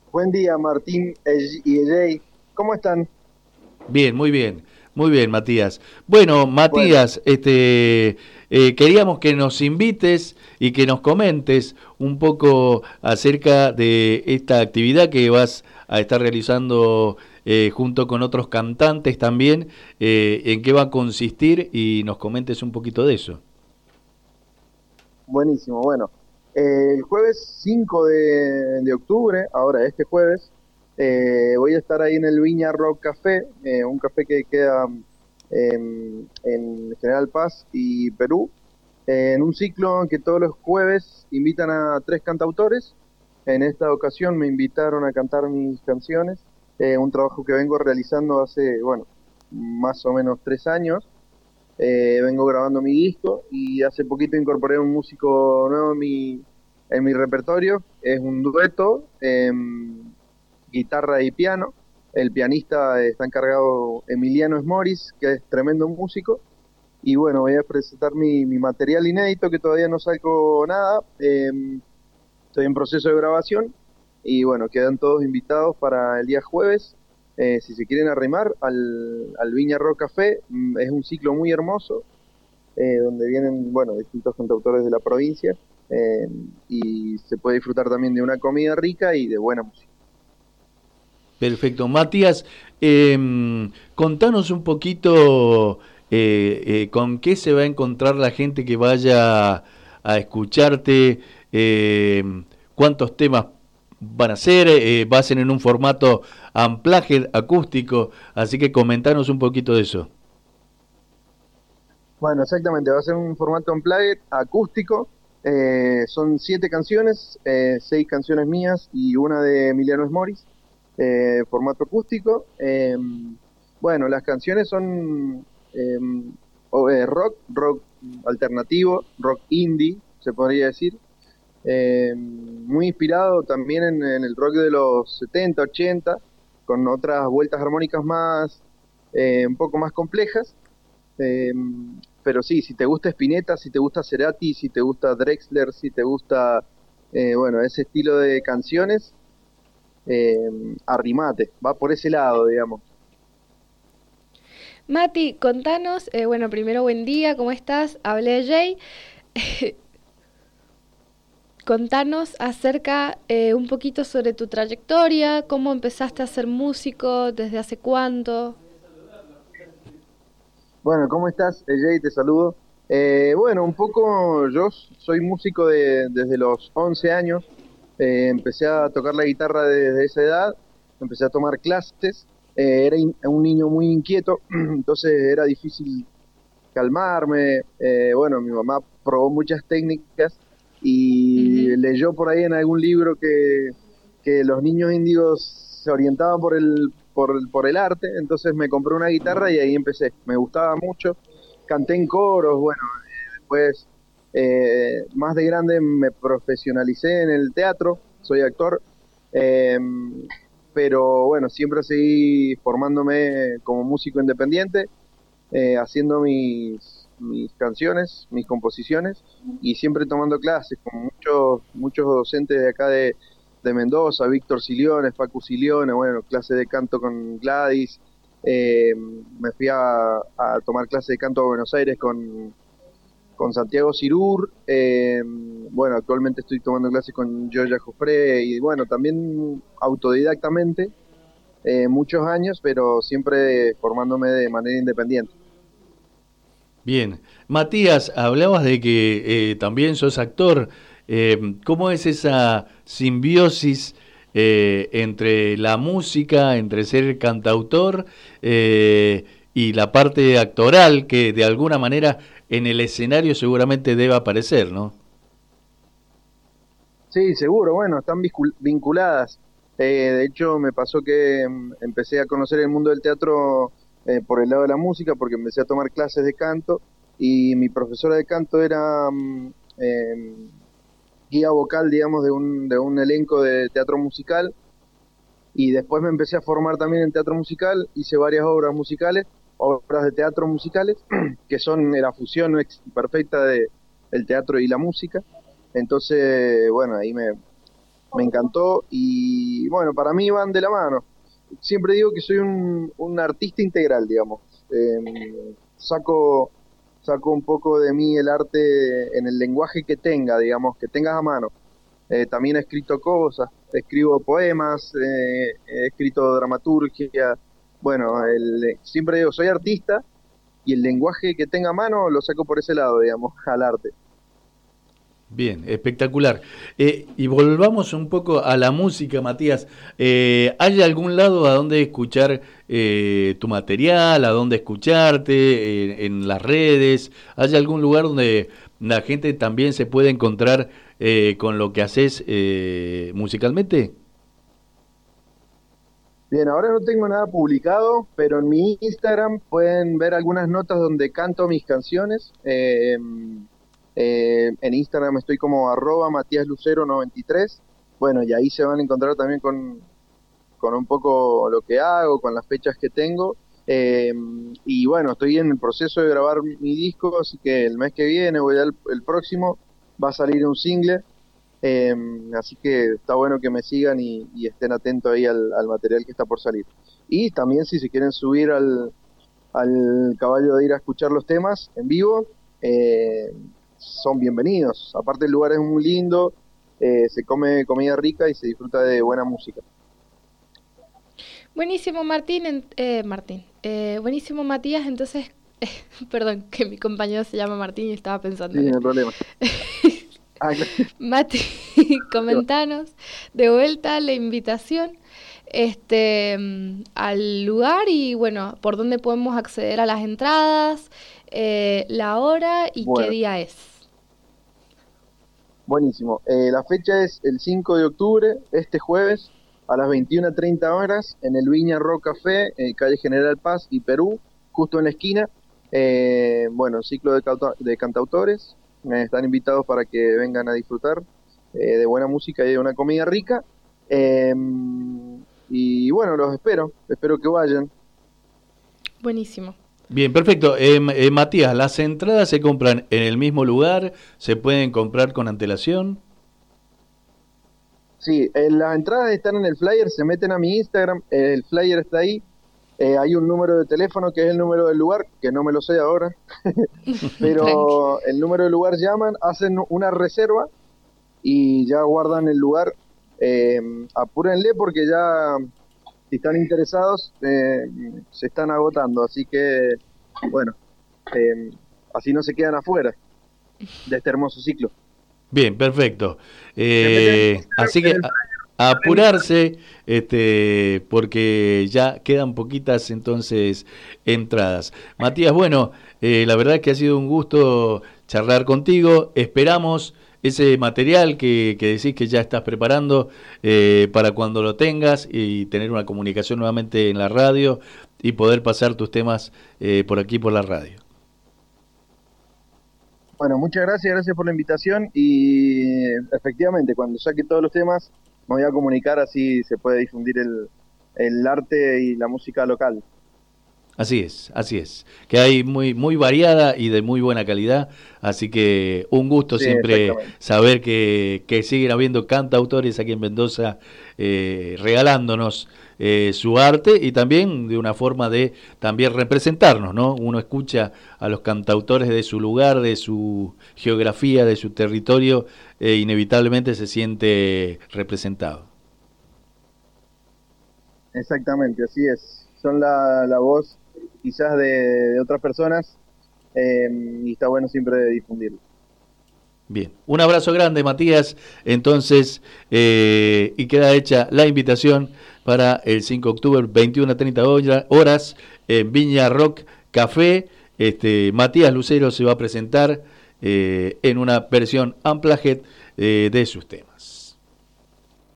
Buen día, Martín y Ejey. ¿Cómo están? Bien, muy bien, Matías. Bueno, Bueno, Matías, queríamos que nos invites y que nos comentes un poco acerca de esta actividad que vas a estar realizando junto con otros cantantes también, en qué va a consistir y nos comentes un poquito de eso. buenísimo. Bueno, el jueves 5 de octubre, ahora este jueves, voy a estar ahí en el Viña Rock Café, un café que queda en General Paz y Perú, en un ciclo en que todos los jueves invitan a tres cantautores. En esta ocasión me invitaron a cantar mis canciones, un trabajo que vengo realizando hace, bueno, más o menos 3 años. Vengo grabando mi disco y hace poquito incorporé un músico nuevo en mi repertorio. Es un dueto, guitarra y piano. El pianista está encargado Emiliano Esmoris, que es tremendo músico. Y bueno, voy a presentar mi material inédito, que todavía no saco nada. Estoy en proceso de grabación y bueno, quedan todos invitados para el día jueves. Si se quieren arrimar al Viña Rock Café, es un ciclo muy hermoso, donde vienen, bueno, distintos cantautores de la provincia, eh, y se puede disfrutar también de una comida rica y de buena música. Perfecto. Matías, contanos un poquito con qué se va a encontrar la gente que vaya a escucharte, cuántos temas van a ser, va a ser en un formato amplaje acústico, así que comentanos un poquito de eso. Bueno, exactamente, va a ser un formato unplugged acústico. Son 7 canciones, 6 canciones mías y una de Emiliano Esmoris, formato acústico. Bueno, las canciones son eh, rock alternativo, rock indie, se podría decir. Muy inspirado también en el rock de los 70, 80, con otras vueltas armónicas más, un poco más complejas. Eh, pero sí, si te gusta Spinetta, si te gusta Cerati, si te gusta Drexler, si te gusta, bueno, ese estilo de canciones, eh, arrimate, va por ese lado, digamos. Mati, contanos, bueno, primero buen día, ¿cómo estás? Hablé de Jay. Contanos acerca un poquito sobre tu trayectoria, cómo empezaste a ser músico, desde hace cuánto. Bueno, ¿cómo estás, Jay? Te saludo. Bueno, un poco yo soy músico desde los 11 años. Empecé a tocar la guitarra desde esa edad, empecé a tomar clases. Era un niño muy inquieto, entonces era difícil calmarme. Bueno, mi mamá probó muchas técnicas y Ujú. leyó por ahí en algún libro que los niños índigos se orientaban por el arte, entonces me compré una guitarra y ahí empecé. Me gustaba mucho, canté en coros, bueno, después más de grande me profesionalicé en el teatro, soy actor. eh, pero bueno, siempre seguí formándome como músico independiente, haciendo mis canciones, mis composiciones y siempre tomando clases con muchos docentes de acá de Mendoza, Víctor Siliones, Facu Siliones, bueno, clases de canto con Gladys. Me fui a tomar clases de canto a Buenos Aires con Santiago Cirur. Bueno, actualmente estoy tomando clases con Joya Jofre y bueno, también autodidactamente, muchos años, pero siempre formándome de manera independiente. Bien. Matías, hablabas de que también sos actor. ¿Cómo es esa simbiosis entre la música, entre ser cantautor y la parte actoral que de alguna manera en el escenario seguramente debe aparecer, ¿no? Sí, seguro, bueno, están vinculadas. De hecho, me pasó que empecé a conocer el mundo del teatro, por el lado de la música, porque empecé a tomar clases de canto y mi profesora de canto era guía vocal, digamos, de un elenco de teatro musical, y después me empecé a formar también en teatro musical, hice varias obras musicales, obras de teatro musicales, que son la fusión perfecta del teatro y la música. Entonces, bueno, ahí me encantó y y bueno, para mí van de la mano. Siempre digo que soy un artista integral, digamos. Saco, saco un poco de mí el arte en el lenguaje que tenga, digamos, que tengas a mano. También he escrito cosas, escribo poemas, he escrito dramaturgia. Bueno, siempre digo, soy artista y el lenguaje que tenga a mano lo saco por ese lado, digamos, al arte. Bien, espectacular. Y volvamos un poco a la música, Matías. ¿Hay algún lado a donde escuchar tu material, a donde escucharte, en las redes? ¿Hay algún lugar donde la gente también se puede encontrar con lo que haces musicalmente? Bien, ahora no tengo nada publicado, pero en mi Instagram pueden ver algunas notas donde canto mis canciones. En Instagram estoy como @MatíasLucero93. Bueno, y ahí se van a encontrar también con un poco lo que hago, con las fechas que tengo. Y bueno, estoy en el proceso de grabar mi disco, así que el mes que viene, el próximo, va a salir un single. Así que está bueno que me sigan y estén atentos ahí al material que está por salir. Y también si se quieren subir al caballo de ir a escuchar los temas en vivo, son bienvenidos. Aparte el lugar es muy lindo, se come comida rica y se disfruta de buena música. Buenísimo, Martín. Buenísimo, Matías. Entonces, perdón, que mi compañero se llama Martín y estaba pensando Sí, en no hay él. problema. Claro. Mati, comentanos de vuelta la invitación al lugar y bueno, por dónde podemos acceder a las entradas, la hora y qué Bueno, día es. buenísimo. La fecha es el 5 de octubre, este jueves, a las 21:30 horas, en el Viña Rock Café, calle General Paz y Perú, justo en la esquina. Bueno, ciclo de cantautores. Están invitados para que vengan a disfrutar de buena música y de una comida rica. Y bueno, los espero que vayan. Buenísimo. Bien, perfecto. Matías, ¿las entradas se compran en el mismo lugar? ¿Se pueden comprar con antelación? Sí, las entradas están en el flyer, se meten a mi Instagram, el flyer está ahí. Hay un número de teléfono que es el número del lugar, que no me lo sé ahora, pero el número del lugar llaman, hacen una reserva y ya guardan el lugar. Apúrenle porque ya, si están interesados, se están agotando, así que, bueno, así no se quedan afuera de este hermoso ciclo. Bien, perfecto. Se meten Así en que el a apurarse, porque ya quedan poquitas entonces entradas. Matías, bueno, la verdad que ha sido un gusto charlar contigo. Esperamos ese material que decís que ya estás preparando para cuando lo tengas y tener una comunicación nuevamente en la radio y poder pasar tus temas por aquí por la radio. Bueno, muchas gracias por la invitación y efectivamente cuando saque todos los temas me voy a comunicar, así se puede difundir el arte y la música local. Así es, que hay muy variada y de muy buena calidad, así que un gusto Sí, siempre exactamente. saber que siguen habiendo cantautores aquí en Mendoza regalándonos su arte y también de una forma de también representarnos, ¿no? Uno escucha a los cantautores de su lugar, de su geografía, de su territorio, inevitablemente se siente representado. Exactamente, así es. Son la voz quizás de otras personas, y está bueno siempre difundirlo. Bien, un abrazo grande, Matías. Entonces, y queda hecha la invitación para el 5 de octubre, 21:30 horas, en Viña Rock Café. Matías Lucero se va a presentar en una versión unplugged de sus temas.